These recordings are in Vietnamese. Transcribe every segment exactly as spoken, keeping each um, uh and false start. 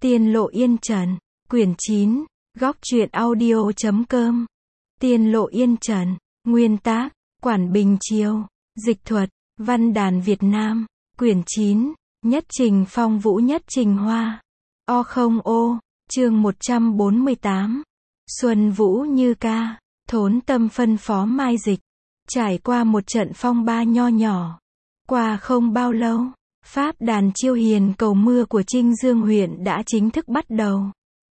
Tiên Lộ Yên Trần, quyển chín, góc truyện audio chấm com. Tiên Lộ Yên Trần, nguyên tác, Quản Bình Chiêu, dịch thuật, Văn đàn Việt Nam, quyển chín, nhất trình phong vũ nhất trình hoa. O không ô, chương một trăm bốn mươi tám. Xuân Vũ như ca, thốn tâm phân phó mai dịch. Trải qua một trận phong ba nho nhỏ. Qua không bao lâu, Pháp đàn chiêu hiền cầu mưa của Trinh Dương huyện đã chính thức bắt đầu.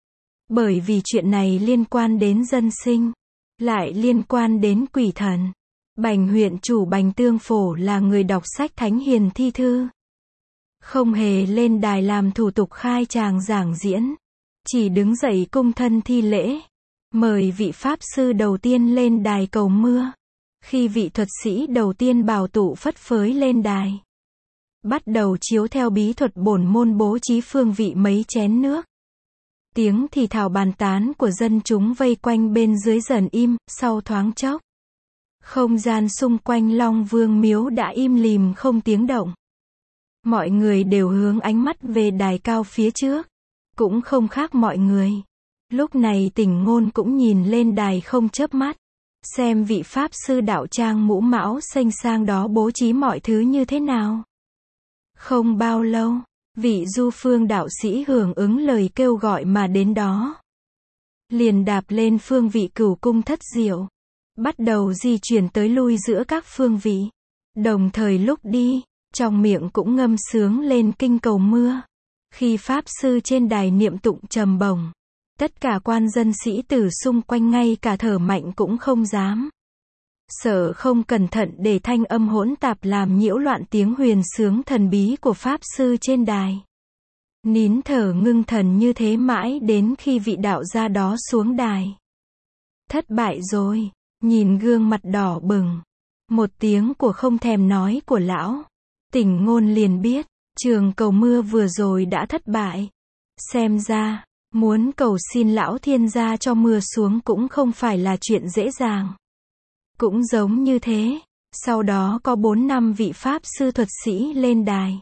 Bởi vì chuyện này liên quan đến dân sinh, lại liên quan đến quỷ thần. Bành huyện chủ Bành Tương Phổ là người đọc sách thánh hiền thi thư. Không hề lên đài làm thủ tục khai tràng giảng diễn. Chỉ đứng dậy cung thân thi lễ. Mời vị Pháp sư đầu tiên lên đài cầu mưa. Khi vị thuật sĩ đầu tiên bảo tụ phất phới lên đài. Bắt đầu chiếu theo bí thuật bổn môn bố trí phương vị mấy chén nước. Tiếng thì thào bàn tán của dân chúng vây quanh bên dưới dần im, sau thoáng chốc. Không gian xung quanh Long Vương miếu đã im lìm không tiếng động. Mọi người đều hướng ánh mắt về đài cao phía trước. Cũng không khác mọi người. Lúc này Tỉnh Ngôn cũng nhìn lên đài không chớp mắt. Xem vị Pháp sư đạo trang mũ mão xanh sang đó bố trí mọi thứ như thế nào. Không bao lâu, vị Du Phương đạo sĩ hưởng ứng lời kêu gọi mà đến đó. Liền đạp lên phương vị Cửu Cung Thất Diệu. Bắt đầu di chuyển tới lui giữa các phương vị. Đồng thời lúc đi, trong miệng cũng ngâm sướng lên kinh cầu mưa. Khi Pháp sư trên đài niệm tụng trầm bổng, tất cả quan dân sĩ tử xung quanh ngay cả thở mạnh cũng không dám. Sợ không cẩn thận để thanh âm hỗn tạp làm nhiễu loạn tiếng huyền sướng thần bí của Pháp sư trên đài. Nín thở ngưng thần như thế mãi đến khi vị đạo gia đó xuống đài. Thất bại rồi, nhìn gương mặt đỏ bừng. Một tiếng của không thèm nói của lão. Tỉnh Ngôn liền biết, trường cầu mưa vừa rồi đã thất bại. Xem ra, muốn cầu xin lão thiên gia cho mưa xuống cũng không phải là chuyện dễ dàng. Cũng giống như thế, sau đó có bốn năm vị Pháp sư thuật sĩ lên đài.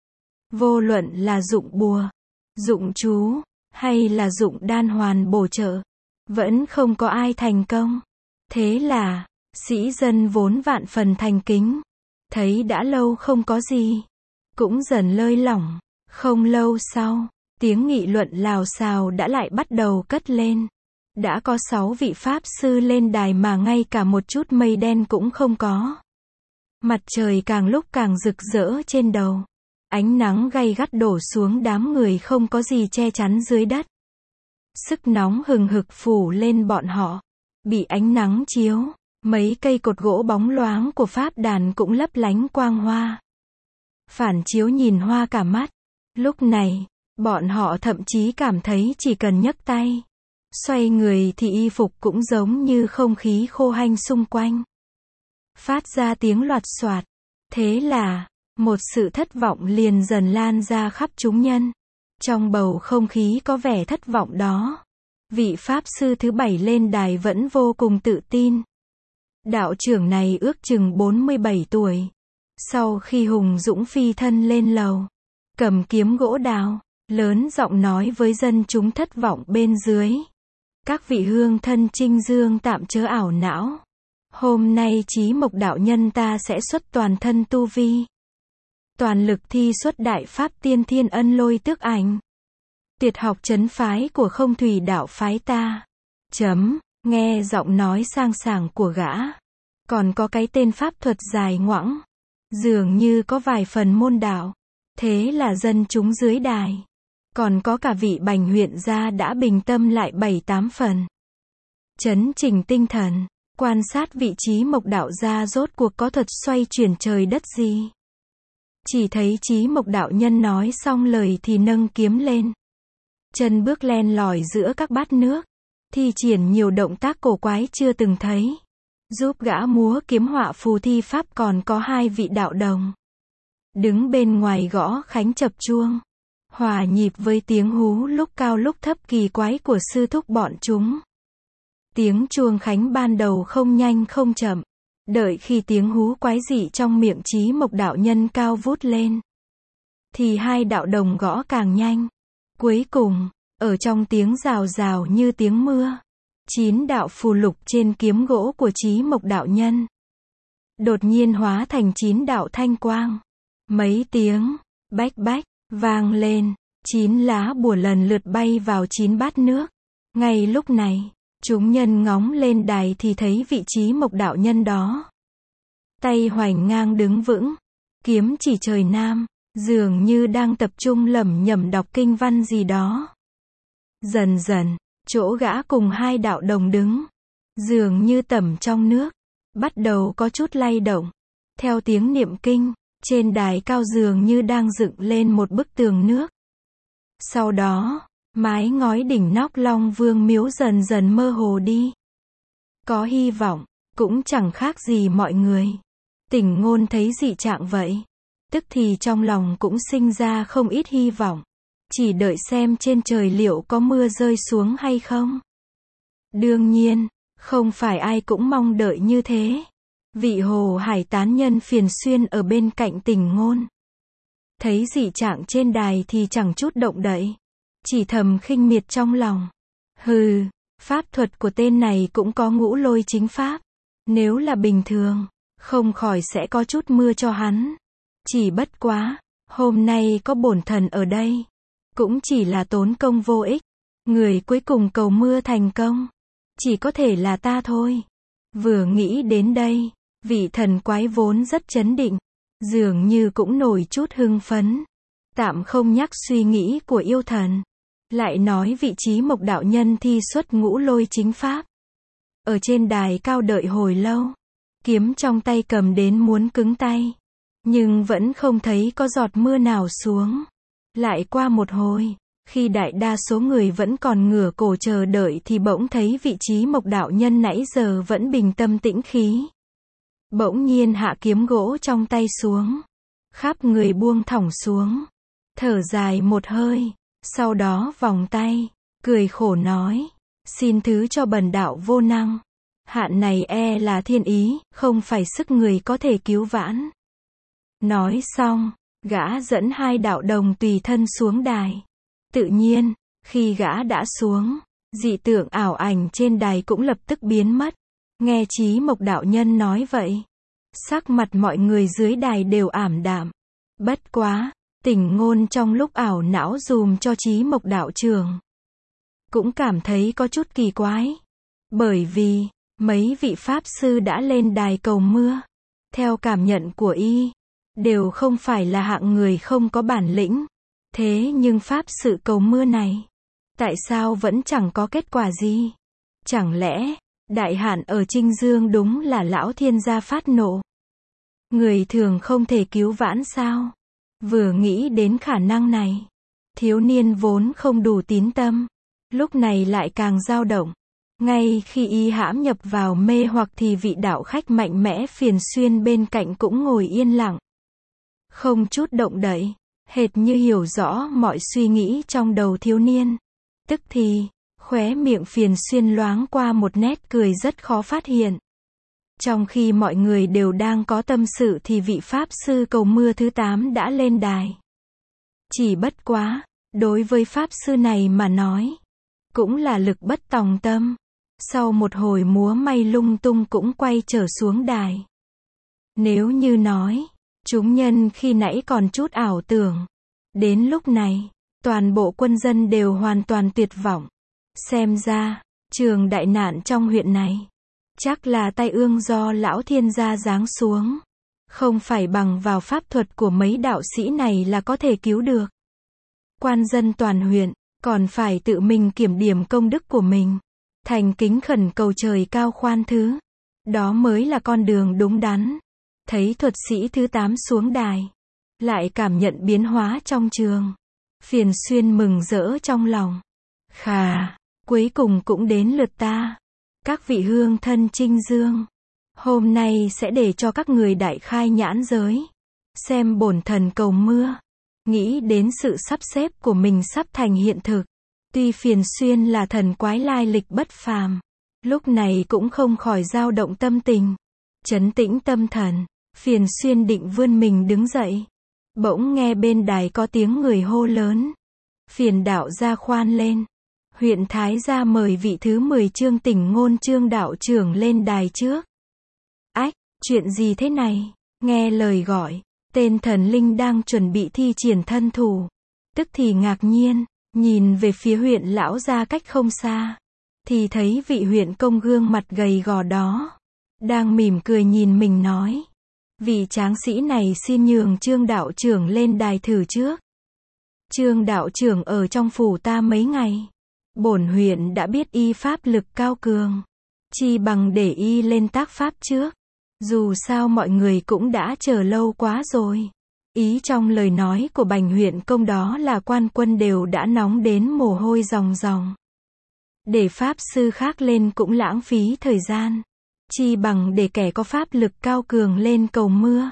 Vô luận là dụng bùa, dụng chú, hay là dụng đan hoàn bổ trợ, vẫn không có ai thành công. Thế là, sĩ dân vốn vạn phần thành kính, thấy đã lâu không có gì, cũng dần lơi lỏng. Không lâu sau, tiếng nghị luận lào xào đã lại bắt đầu cất lên. Đã có sáu vị Pháp sư lên đài mà ngay cả một chút mây đen cũng không có. Mặt trời càng lúc càng rực rỡ trên đầu. Ánh nắng gay gắt đổ xuống đám người không có gì che chắn dưới đất. Sức nóng hừng hực phủ lên bọn họ. Bị ánh nắng chiếu, mấy cây cột gỗ bóng loáng của Pháp đàn cũng lấp lánh quang hoa. Phản chiếu nhìn hoa cả mắt. Lúc này, bọn họ thậm chí cảm thấy chỉ cần nhấc tay, xoay người thì y phục cũng giống như không khí khô hanh xung quanh. Phát ra tiếng loạt soạt. Thế là, một sự thất vọng liền dần lan ra khắp chúng nhân. Trong bầu không khí có vẻ thất vọng đó, vị Pháp sư thứ bảy lên đài vẫn vô cùng tự tin. Đạo trưởng này ước chừng bốn mươi bảy tuổi. Sau khi hùng dũng phi thân lên lầu, cầm kiếm gỗ đào, lớn giọng nói với dân chúng thất vọng bên dưới. Các vị hương thân Trinh Dương tạm chớ ảo não. Hôm nay Chí Mộc đạo nhân ta sẽ xuất toàn thân tu vi. Toàn lực thi xuất đại pháp tiên thiên ân lôi tước ảnh. Tuyệt học trấn phái của không thủy đạo phái ta. Chấm, nghe giọng nói sang sảng của gã. Còn có cái tên pháp thuật dài ngoẵng. Dường như có vài phần môn đạo. Thế là dân chúng dưới đài. Còn có cả vị Bành huyện gia đã bình tâm lại bảy tám phần. Chấn chỉnh tinh thần, quan sát vị trí Mộc đạo gia rốt cuộc có thuật xoay chuyển trời đất gì. Chỉ thấy Chí Mộc đạo nhân nói xong lời thì nâng kiếm lên. Chân bước len lỏi giữa các bát nước. Thi triển nhiều động tác cổ quái chưa từng thấy. Giúp gã múa kiếm họa phù thi pháp còn có hai vị đạo đồng. Đứng bên ngoài gõ khánh chập chuông. Hòa nhịp với tiếng hú lúc cao lúc thấp kỳ quái của sư thúc bọn chúng. Tiếng chuông khánh ban đầu không nhanh không chậm. Đợi khi tiếng hú quái dị trong miệng Chí Mộc đạo nhân cao vút lên, thì hai đạo đồng gõ càng nhanh. Cuối cùng, ở trong tiếng rào rào như tiếng mưa, chín đạo phù lục trên kiếm gỗ của Chí Mộc đạo nhân đột nhiên hóa thành chín đạo thanh quang. Mấy tiếng bách bách vang lên, chín lá bùa lần lượt bay vào chín bát nước. Ngay lúc này, chúng nhân ngóng lên đài thì thấy vị Chí Mộc đạo nhân đó. Tay hoành ngang đứng vững, kiếm chỉ trời nam, dường như đang tập trung lẩm nhẩm đọc kinh văn gì đó. Dần dần, chỗ gã cùng hai đạo đồng đứng, dường như tẩm trong nước, bắt đầu có chút lay động. Theo tiếng niệm kinh, trên đài cao dường như đang dựng lên một bức tường nước. Sau đó, mái ngói đỉnh nóc Long Vương miếu dần dần mơ hồ đi. Có hy vọng, cũng chẳng khác gì mọi người. Tỉnh Ngôn thấy dị trạng vậy, tức thì trong lòng cũng sinh ra không ít hy vọng. Chỉ đợi xem trên trời liệu có mưa rơi xuống hay không. Đương nhiên, không phải ai cũng mong đợi như thế. Vị Hồ Hải tán nhân Phiền Xuyên ở bên cạnh Tỉnh Ngôn, thấy dị trạng trên đài thì chẳng chút động đậy, chỉ thầm khinh miệt trong lòng. Hừ, pháp thuật của tên này cũng có ngũ lôi chính pháp. Nếu là bình thường, không khỏi sẽ có chút mưa cho hắn. Chỉ bất quá, hôm nay có bổn thần ở đây, cũng chỉ là tốn công vô ích. Người cuối cùng cầu mưa thành công, chỉ có thể là ta thôi. Vừa nghĩ đến đây, vị thần quái vốn rất chấn định, dường như cũng nổi chút hưng phấn. Tạm không nhắc suy nghĩ của yêu thần, lại nói vị Chí Mộc đạo nhân thi xuất ngũ lôi chính pháp. Ở trên đài cao đợi hồi lâu, kiếm trong tay cầm đến muốn cứng tay, nhưng vẫn không thấy có giọt mưa nào xuống. Lại qua một hồi, khi đại đa số người vẫn còn ngửa cổ chờ đợi thì bỗng thấy vị Chí Mộc đạo nhân nãy giờ vẫn bình tâm tĩnh khí, bỗng nhiên hạ kiếm gỗ trong tay xuống, khắp người buông thõng xuống, thở dài một hơi, sau đó vòng tay, cười khổ nói: xin thứ cho bần đạo vô năng. Hạn này e là thiên ý, không phải sức người có thể cứu vãn. Nói xong, gã dẫn hai đạo đồng tùy thân xuống đài. Tự nhiên, khi gã đã xuống, dị tượng ảo ảnh trên đài cũng lập tức biến mất. Nghe Chí Mộc đạo nhân nói vậy, sắc mặt mọi người dưới đài đều ảm đạm. Bất quá, Tỉnh Ngôn trong lúc ảo não dùm cho Chí Mộc đạo trưởng, cũng cảm thấy có chút kỳ quái. Bởi vì, mấy vị pháp sư đã lên đài cầu mưa, theo cảm nhận của y, đều không phải là hạng người không có bản lĩnh. Thế nhưng pháp sự cầu mưa này, tại sao vẫn chẳng có kết quả gì? Chẳng lẽ, đại hạn ở Trinh Dương đúng là lão thiên gia phát nộ? Người thường không thể cứu vãn sao? Vừa nghĩ đến khả năng này, thiếu niên vốn không đủ tín tâm, lúc này lại càng dao động. Ngay khi y hãm nhập vào mê hoặc thì vị đạo khách mạnh mẽ Phiền Xuyên bên cạnh cũng ngồi yên lặng, không chút động đậy, hệt như hiểu rõ mọi suy nghĩ trong đầu thiếu niên. Tức thì, khóe miệng Phiền Xuyên loáng qua một nét cười rất khó phát hiện. Trong khi mọi người đều đang có tâm sự thì vị pháp sư cầu mưa thứ tám đã lên đài. Chỉ bất quá, đối với pháp sư này mà nói, cũng là lực bất tòng tâm. Sau một hồi múa may lung tung cũng quay trở xuống đài. Nếu như nói, chúng nhân khi nãy còn chút ảo tưởng, đến lúc này, toàn bộ quân dân đều hoàn toàn tuyệt vọng. Xem ra, trường đại nạn trong huyện này, chắc là tai ương do lão thiên gia giáng xuống. Không phải bằng vào pháp thuật của mấy đạo sĩ này là có thể cứu được. Quan dân toàn huyện, còn phải tự mình kiểm điểm công đức của mình, thành kính khẩn cầu trời cao khoan thứ. Đó mới là con đường đúng đắn. Thấy thuật sĩ thứ tám xuống đài, lại cảm nhận biến hóa trong trường. Phiền Xuyên mừng rỡ trong lòng. Khà, cuối cùng cũng đến lượt ta. Các vị hương thân Trinh Dương, hôm nay sẽ để cho các người đại khai nhãn giới, xem bổn thần cầu mưa. Nghĩ đến sự sắp xếp của mình sắp thành hiện thực. Tuy Phiền Xuyên là thần quái lai lịch bất phàm, lúc này cũng không khỏi dao động tâm tình. Trấn tĩnh tâm thần, Phiền Xuyên định vươn mình đứng dậy. Bỗng nghe bên đài có tiếng người hô lớn. Phiền đạo gia khoan lên. Huyện Thái gia mời vị thứ mười Trương Tỉnh Ngôn Trương đạo trưởng lên đài trước. Ách, chuyện gì thế này? Nghe lời gọi, tên thần linh đang chuẩn bị thi triển thân thủ. Tức thì ngạc nhiên, nhìn về phía huyện lão gia cách không xa. Thì thấy vị huyện công gương mặt gầy gò đó. Đang mỉm cười nhìn mình nói. Vị tráng sĩ này xin nhường Trương đạo trưởng lên đài thử trước. Trương đạo trưởng ở trong phủ ta mấy ngày. Bổn huyện đã biết y pháp lực cao cường. Chi bằng để y lên tác pháp trước. Dù sao mọi người cũng đã chờ lâu quá rồi. Ý trong lời nói của Bành huyện công đó là quan quân đều đã nóng đến mồ hôi ròng ròng. Để pháp sư khác lên cũng lãng phí thời gian. Chi bằng để kẻ có pháp lực cao cường lên cầu mưa.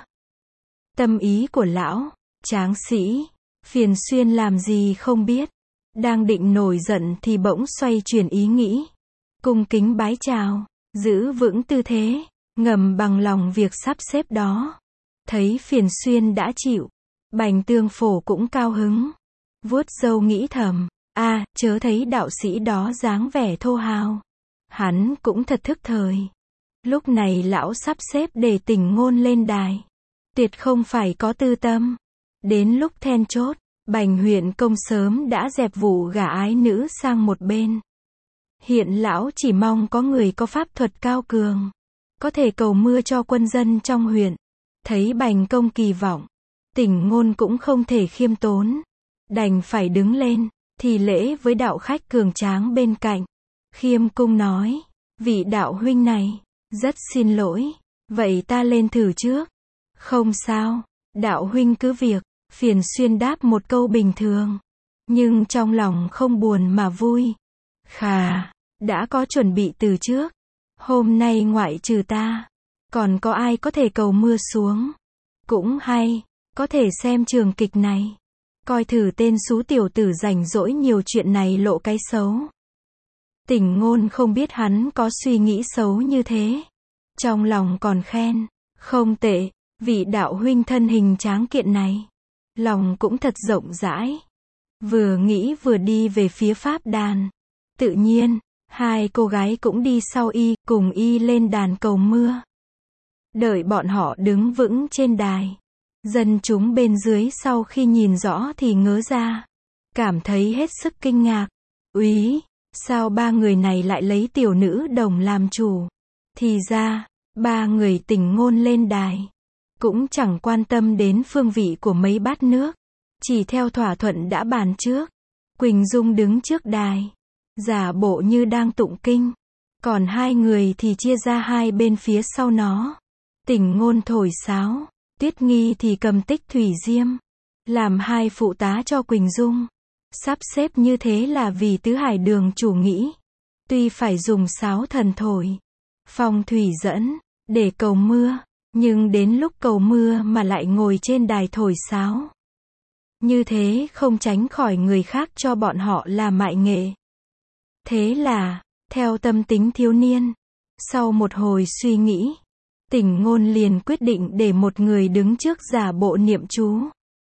Tâm ý của lão, tráng sĩ, Phiền Xuyên làm gì không biết. Đang định nổi giận thì bỗng xoay chuyển ý nghĩ. Cung kính bái chào, giữ vững tư thế, ngầm bằng lòng việc sắp xếp đó. Thấy Phiền Xuyên đã chịu, Bành Tương Phổ cũng cao hứng. Vuốt râu nghĩ thầm, a à, chớ thấy đạo sĩ đó dáng vẻ thô hào. Hắn cũng thật thức thời. Lúc này lão sắp xếp để Tỉnh Ngôn lên đài. Tuyệt không phải có tư tâm. Đến lúc then chốt, Bành huyện công sớm đã dẹp vụ gả ái nữ sang một bên. Hiện lão chỉ mong có người có pháp thuật cao cường, có thể cầu mưa cho quân dân trong huyện. Thấy Bành công kỳ vọng, Tỉnh Ngôn cũng không thể khiêm tốn. Đành phải đứng lên, thì lễ với đạo khách cường tráng bên cạnh. Khiêm cung nói, vị đạo huynh này, rất xin lỗi, vậy ta lên thử trước. Không sao, đạo huynh cứ việc. Phiền Xuyên đáp một câu bình thường, nhưng trong lòng không buồn mà vui. Khà, đã có chuẩn bị từ trước. Hôm nay ngoại trừ ta, còn có ai có thể cầu mưa xuống. Cũng hay, có thể xem trường kịch này. Coi thử tên xú tiểu tử rảnh rỗi nhiều chuyện này lộ cái xấu. Tỉnh Ngôn không biết hắn có suy nghĩ xấu như thế. Trong lòng còn khen, không tệ, vị đạo huynh thân hình tráng kiện này. Lòng cũng thật rộng rãi. Vừa nghĩ vừa đi về phía pháp đàn. Tự nhiên, hai cô gái cũng đi sau y, cùng y lên đàn cầu mưa. Đợi bọn họ đứng vững trên đài. Dân chúng bên dưới sau khi nhìn rõ thì ngớ ra. Cảm thấy hết sức kinh ngạc. Úy, sao ba người này lại lấy tiểu nữ đồng làm chủ? Thì ra, ba người Tỉnh Ngôn lên đài. Cũng chẳng quan tâm đến phương vị của mấy bát nước. Chỉ theo thỏa thuận đã bàn trước. Quỳnh Dung đứng trước đài. Giả bộ như đang tụng kinh. Còn hai người thì chia ra hai bên phía sau nó. Tỉnh Ngôn thổi sáo. Tuyết Nghi thì cầm tích thủy diêm. Làm hai phụ tá cho Quỳnh Dung. Sắp xếp như thế là vì Tứ Hải Đường chủ nghĩ. Tuy phải dùng sáo thần thổi, phong thủy dẫn, để cầu mưa. Nhưng đến lúc cầu mưa mà lại ngồi trên đài thổi sáo. Như thế không tránh khỏi người khác cho bọn họ là mại nghệ. Thế là, theo tâm tính thiếu niên, sau một hồi suy nghĩ, Tỉnh Ngôn liền quyết định để một người đứng trước giả bộ niệm chú.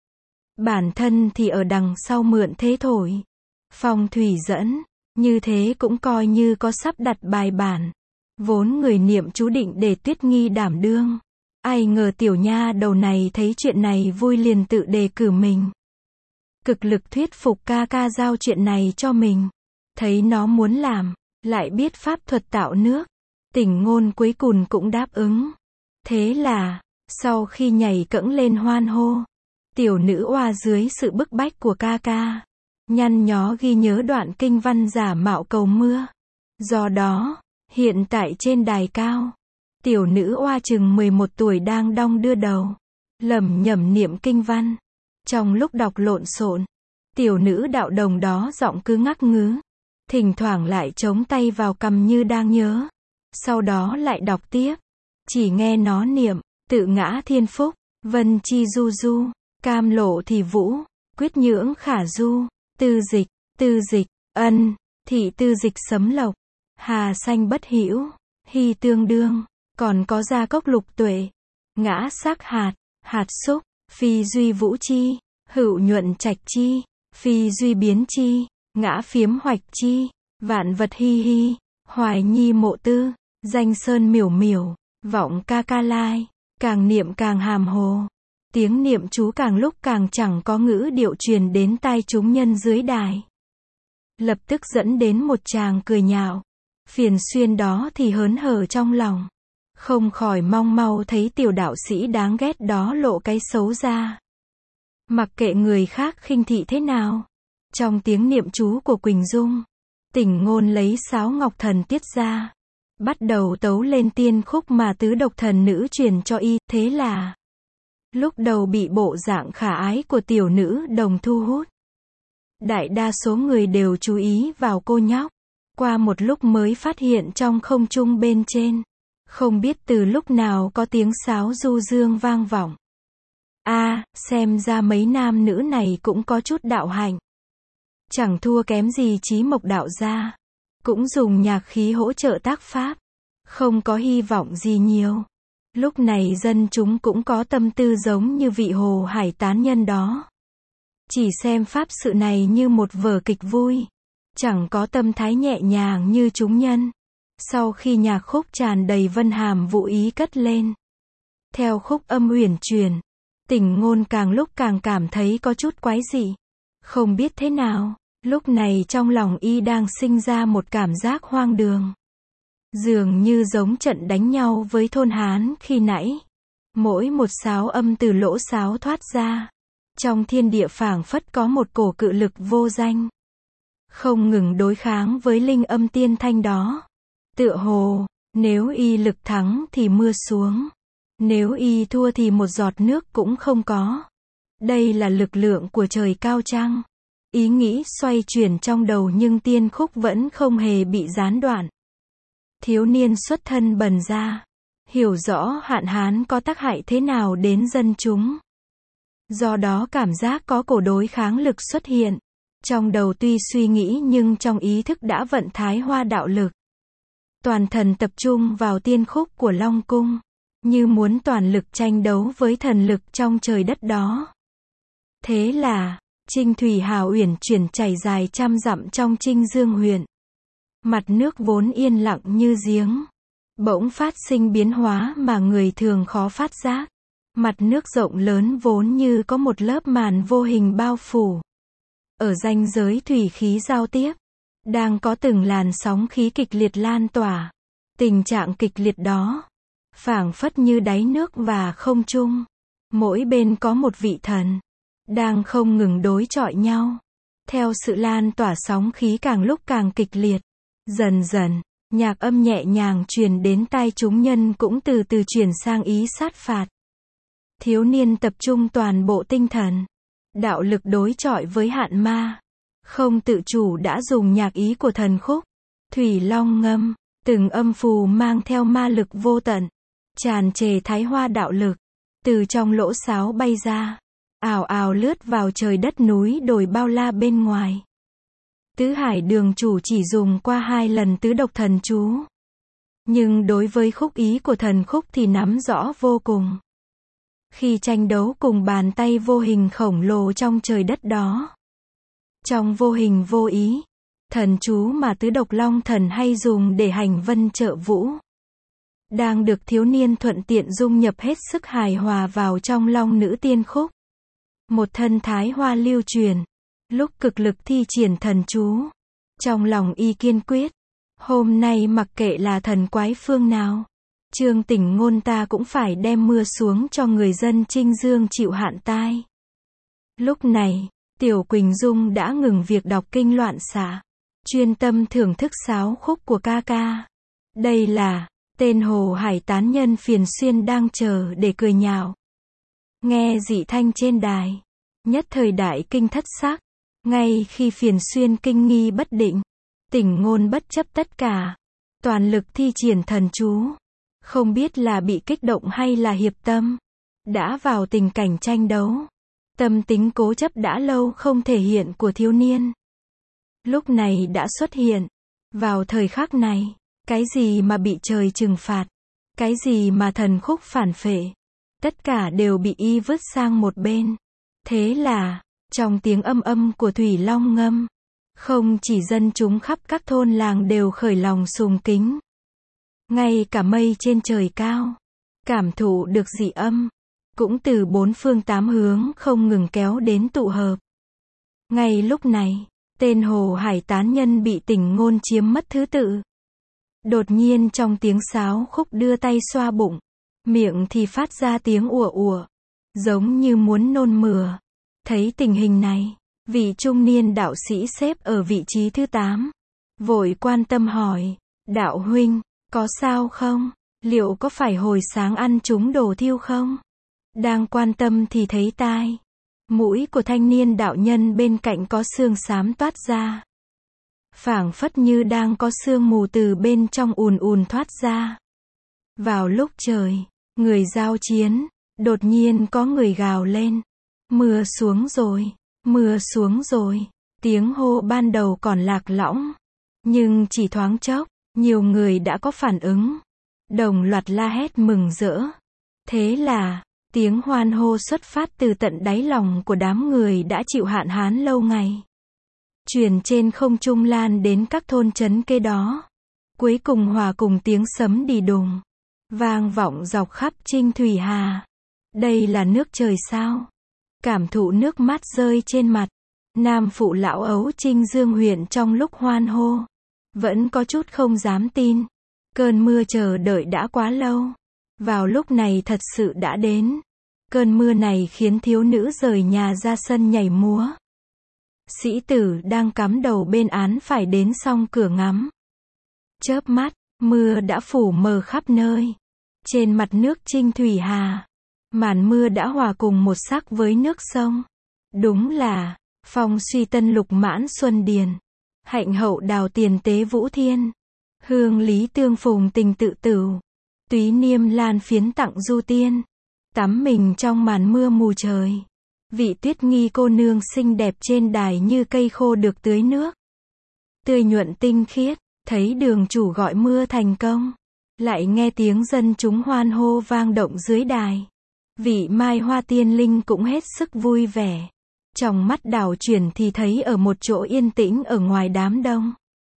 Bản thân thì ở đằng sau mượn thế thổi. Phong thủy dẫn, như thế cũng coi như có sắp đặt bài bản. Vốn người niệm chú định để Tuyết Nghi đảm đương. Ai ngờ tiểu nha đầu này thấy chuyện này vui liền tự đề cử mình. Cực lực thuyết phục ca ca giao chuyện này cho mình. Thấy nó muốn làm, lại biết pháp thuật tạo nước. Tỉnh Ngôn cuối cùng cũng đáp ứng. Thế là, sau khi nhảy cẫng lên hoan hô, tiểu nữ oa dưới sự bức bách của ca ca, nhăn nhó ghi nhớ đoạn kinh văn giả mạo cầu mưa. Do đó, hiện tại trên đài cao, tiểu nữ oa chừng mười một tuổi đang đong đưa đầu, lẩm nhẩm niệm kinh văn. Trong lúc đọc lộn xộn, tiểu nữ đạo đồng đó giọng cứ ngắc ngứ, thỉnh thoảng lại chống tay vào cằm như đang nhớ. Sau đó lại đọc tiếp, chỉ nghe nó niệm, tự ngã thiên phúc, vân chi du du, cam lộ thì vũ, quyết nhưỡng khả du, tư dịch, tư dịch, ân, thị tư dịch sấm lộc, hà xanh bất hữu, hy tương đương, còn có gia cốc lục tuệ, ngã sắc hạt, hạt xúc, phi duy vũ chi, hữu nhuận trạch chi, Phi duy biến chi, ngã phiếm hoạch chi, vạn vật hi hi, hoài nhi mộ tư, danh sơn miểu miểu, vọng ca ca lai, càng niệm càng hàm hồ. Tiếng niệm chú càng lúc càng chẳng có ngữ điệu truyền đến tai chúng nhân dưới đài. Lập tức dẫn đến một tràng cười nhạo. Phiền Xuyên đó thì hớn hở trong lòng. Không khỏi mong mau thấy tiểu đạo sĩ đáng ghét đó lộ cái xấu ra. Mặc kệ người khác khinh thị thế nào. Trong tiếng niệm chú của Quỳnh Dung, Tỉnh Ngôn lấy sáo ngọc thần tiết ra. Bắt đầu tấu lên tiên khúc mà tứ độc thần nữ truyền cho y, thế là lúc đầu bị bộ dạng khả ái của tiểu nữ đồng thu hút. Đại đa số người đều chú ý vào cô nhóc. Qua một lúc mới phát hiện trong không trung bên trên, không biết từ lúc nào có tiếng sáo du dương vang vọng. A, à, xem ra mấy nam nữ này cũng có chút đạo hạnh. Chẳng thua kém gì Chí Mộc đạo gia. Cũng dùng nhạc khí hỗ trợ tác pháp. Không có hy vọng gì nhiều. Lúc này dân chúng cũng có tâm tư giống như vị Hồ Hải tán nhân đó. Chỉ xem pháp sự này như một vở kịch vui. Chẳng có tâm thái nhẹ nhàng như chúng nhân. Sau khi nhạc khúc tràn đầy vân hàm vũ ý cất lên, theo khúc âm uyển chuyển, Tỉnh Ngôn càng lúc càng cảm thấy có chút quái dị. Không biết thế nào, lúc này trong lòng y đang sinh ra một cảm giác hoang đường. Dường như giống trận đánh nhau với thôn Hán khi nãy. Mỗi một sáo âm từ lỗ sáo thoát ra. Trong thiên địa phảng phất có một cổ cự lực vô danh. Không ngừng đối kháng với linh âm tiên thanh đó. Tựa hồ, nếu y lực thắng thì mưa xuống. Nếu y thua thì một giọt nước cũng không có. Đây là lực lượng của trời cao chăng? Ý nghĩ xoay chuyển trong đầu nhưng tiên khúc vẫn không hề bị gián đoạn. Thiếu niên xuất thân bần ra, hiểu rõ hạn hán có tác hại thế nào đến dân chúng. Do đó cảm giác có cổ đối kháng lực xuất hiện. Trong đầu tuy suy nghĩ nhưng trong ý thức đã vận thái hoa đạo lực. Toàn thần tập trung vào tiên khúc của Long Cung, như muốn toàn lực tranh đấu với thần lực trong trời đất đó. Thế là, Trinh Thủy Hào uyển chuyển chảy dài trăm dặm trong Trinh Dương huyện. Mặt nước vốn yên lặng như giếng, bỗng phát sinh biến hóa mà người thường khó phát giác. Mặt nước rộng lớn vốn như có một lớp màn vô hình bao phủ. Ở ranh giới thủy khí giao tiếp, đang có từng làn sóng khí kịch liệt lan tỏa. Tình trạng kịch liệt đó, phảng phất như đáy nước và không trung. Mỗi bên có một vị thần, đang không ngừng đối chọi nhau. Theo sự lan tỏa sóng khí càng lúc càng kịch liệt. Dần dần, nhạc âm nhẹ nhàng truyền đến tai chúng nhân cũng từ từ chuyển sang ý sát phạt. Thiếu niên tập trung toàn bộ tinh thần. Đạo lực đối chọi với hạn ma. Không tự chủ đã dùng nhạc ý của thần khúc. Thủy Long ngâm, từng âm phù mang theo ma lực vô tận. Tràn trề thái hoa đạo lực. Từ trong lỗ sáo bay ra. Ào ào lướt vào trời đất núi đồi bao la bên ngoài. Tứ Hải Đường chủ chỉ dùng qua hai lần tứ độc thần chú. Nhưng đối với khúc ý của thần khúc thì nắm rõ vô cùng. Khi tranh đấu cùng bàn tay vô hình khổng lồ trong trời đất đó. Trong vô hình vô ý, thần chú mà tứ độc long thần hay dùng để hành vân trợ vũ. Đang được thiếu niên thuận tiện dung nhập hết sức hài hòa vào trong long nữ tiên khúc. Một thân thái hoa lưu truyền. Lúc cực lực thi triển thần chú. Trong lòng y kiên quyết. Hôm nay mặc kệ là thần quái phương nào. Trương Tỉnh Ngôn ta cũng phải đem mưa xuống cho người dân Trinh Dương chịu hạn tai. Lúc này, Tiểu Quỳnh Dung đã ngừng việc đọc kinh loạn xạ. Chuyên tâm thưởng thức sáo khúc của ca ca. Đây là, tên Hồ Hải tán nhân Phiền Xuyên đang chờ để cười nhạo. Nghe dị thanh trên đài. Nhất thời đại kinh thất sắc. Ngay khi Phiền Xuyên kinh nghi bất định. Tỉnh Ngôn bất chấp tất cả. Toàn lực thi triển thần chú. Không biết là bị kích động hay là hiệp tâm. Đã vào tình cảnh tranh đấu. Tâm tính cố chấp đã lâu không thể hiện của thiếu niên. Lúc này đã xuất hiện. Vào thời khắc này. Cái gì mà bị trời trừng phạt. Cái gì mà thần khúc phản phệ. Tất cả đều bị y vứt sang một bên. Thế là, Trong tiếng âm âm của thủy long ngâm, không chỉ dân chúng khắp các thôn làng đều khởi lòng sùng kính. Ngay cả mây trên trời cao, cảm thụ được dị âm, cũng từ bốn phương tám hướng không ngừng kéo đến tụ hợp. Ngay lúc này, tên Hồ Hải tán nhân bị Tỉnh Ngôn chiếm mất thứ tự. Đột nhiên trong tiếng sáo khúc đưa tay xoa bụng, miệng thì phát ra tiếng ùa ùa, giống như muốn nôn mửa. Thấy tình hình này, vị trung niên đạo sĩ xếp ở vị trí thứ tám, vội quan tâm hỏi, đạo huynh, có sao không? Liệu có phải hồi sáng ăn trúng đồ thiêu không? Đang quan tâm thì thấy tai, mũi của thanh niên đạo nhân bên cạnh có sương xám toát ra. Phảng phất như đang có sương mù từ bên trong ùn ùn thoát ra. Vào lúc trời, người giao chiến, đột nhiên có người gào lên. Mưa xuống rồi, mưa xuống rồi. Tiếng hô ban đầu còn lạc lõng, nhưng chỉ thoáng chốc, nhiều người đã có phản ứng. Đồng loạt la hét mừng rỡ. Thế là, tiếng hoan hô xuất phát từ tận đáy lòng của đám người đã chịu hạn hán lâu ngày. Truyền trên không trung lan đến các thôn trấn kế đó. Cuối cùng hòa cùng tiếng sấm đì đùng, vang vọng dọc khắp Trinh Thủy Hà. Đây là nước trời sao? Cảm thụ nước mắt rơi trên mặt. Nam phụ lão ấu Trinh Dương huyện trong lúc hoan hô, vẫn có chút không dám tin. Cơn mưa chờ đợi đã quá lâu. Vào lúc này thật sự đã đến. Cơn mưa này khiến thiếu nữ rời nhà ra sân nhảy múa. Sĩ tử đang cắm đầu bên án phải đến song cửa ngắm. Chớp mắt, mưa đã phủ mờ khắp nơi. Trên mặt nước Trinh Thủy Hà, màn mưa đã hòa cùng một sắc với nước sông. Đúng là, phong suy tân lục mãn xuân điền. Hạnh hậu đào tiền tế vũ thiên. Hương lý tương phùng tình tự tửu. Túy niêm lan phiến tặng du tiên. Tắm mình trong màn mưa mù trời. Vị Tuyết Nghi cô nương xinh đẹp trên đài như cây khô được tưới nước. Tươi nhuận tinh khiết, thấy đường chủ gọi mưa thành công. Lại nghe tiếng dân chúng hoan hô vang động dưới đài. Vị Mai Hoa Tiên Linh cũng hết sức vui vẻ. Trong mắt đảo chuyển thì thấy ở một chỗ yên tĩnh ở ngoài đám đông.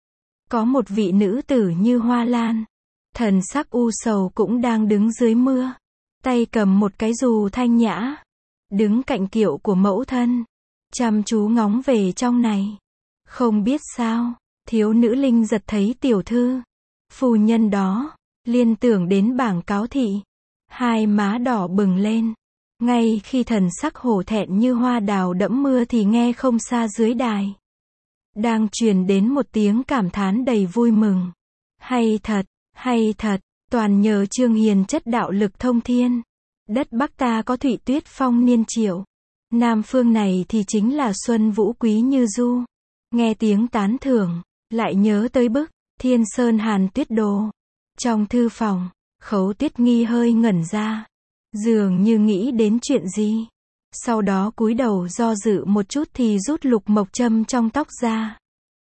Có một vị nữ tử như hoa lan. Thần sắc u sầu cũng đang đứng dưới mưa. Tay cầm một cái dù thanh nhã. Đứng cạnh kiệu của mẫu thân. Chăm chú ngóng về trong này. Không biết sao, thiếu nữ Linh giật thấy tiểu thư. Phu nhân đó, liên tưởng đến bảng cáo thị. Hai má đỏ bừng lên. Ngay khi thần sắc hổ thẹn như hoa đào đẫm mưa thì nghe không xa dưới đài. Đang truyền đến một tiếng cảm thán đầy vui mừng. Hay thật, hay thật, toàn nhờ Trương Hiền chất đạo lực thông thiên. Đất Bắc ta có Thụy Tuyết Phong niên triệu. Nam phương này thì chính là Xuân Vũ Quý Như Du. Nghe tiếng tán thưởng, lại nhớ tới bức Thiên Sơn Hàn Tuyết Đồ. Trong thư phòng, Khấu Tuyết Nghi hơi ngẩn ra, dường như nghĩ đến chuyện gì. Sau đó cúi đầu do dự một chút thì rút lục mộc châm trong tóc ra.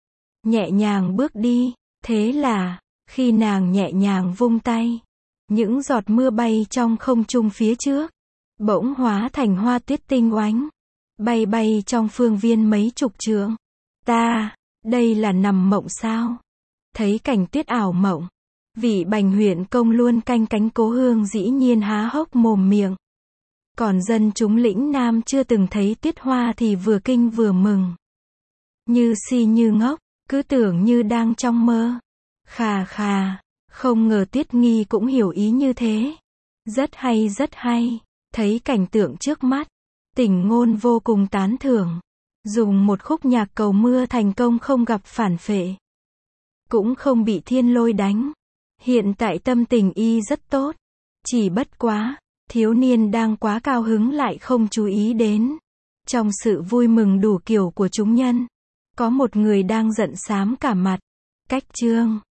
Nhẹ nhàng bước đi, thế là, khi nàng nhẹ nhàng vung tay, những giọt mưa bay trong không trung phía trước, bỗng hóa thành hoa tuyết tinh oánh, bay bay trong phương viên mấy chục trượng. Ta, đây là nằm mộng sao? Thấy cảnh tuyết ảo mộng, vị Bành huyện công luôn canh cánh Cố Hương dĩ nhiên há hốc mồm miệng. Còn dân chúng lĩnh Nam chưa từng thấy tuyết hoa thì vừa kinh vừa mừng. Như si như ngốc, cứ tưởng như đang trong mơ. Khà khà, không ngờ Tuyết Nghi cũng hiểu ý như thế. Rất hay rất hay, thấy cảnh tượng trước mắt, Tỉnh Ngôn vô cùng tán thưởng. Dùng một khúc nhạc cầu mưa thành công không gặp phản phệ. Cũng không bị thiên lôi đánh. Hiện tại tâm tình y rất tốt. Chỉ bất quá, thiếu niên đang quá cao hứng lại không chú ý đến. Trong sự vui mừng đủ kiểu của chúng nhân, có một người đang giận xám cả mặt. Cách chương